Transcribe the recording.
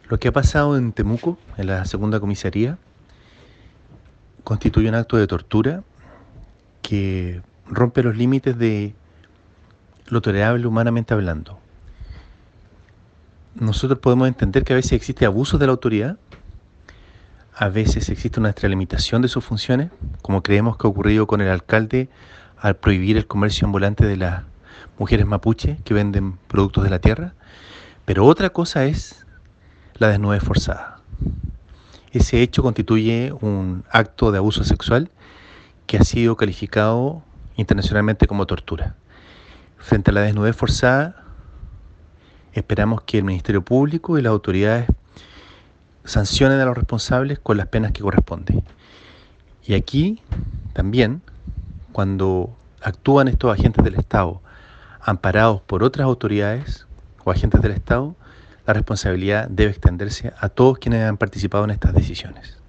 Lo que ha pasado en Temuco, en la segunda comisaría, constituye un acto de tortura que rompe los límites de lo tolerable humanamente hablando. Nosotros podemos entender que a veces existe abuso de la autoridad, a veces existe una extralimitación de sus funciones, como creemos que ha ocurrido con el alcalde al prohibir el comercio ambulante de las mujeres mapuche que venden productos de la tierra, pero otra cosa es la desnudez forzada. Ese hecho constituye un acto de abuso sexual que ha sido calificado internacionalmente como tortura. Frente a la desnudez forzada, esperamos que el Ministerio Público y las autoridades sancionen a los responsables con las penas que corresponden. Y aquí también, cuando actúan estos agentes del Estado amparados por otras autoridades o agentes del Estado, la responsabilidad debe extenderse a todos quienes han participado en estas decisiones.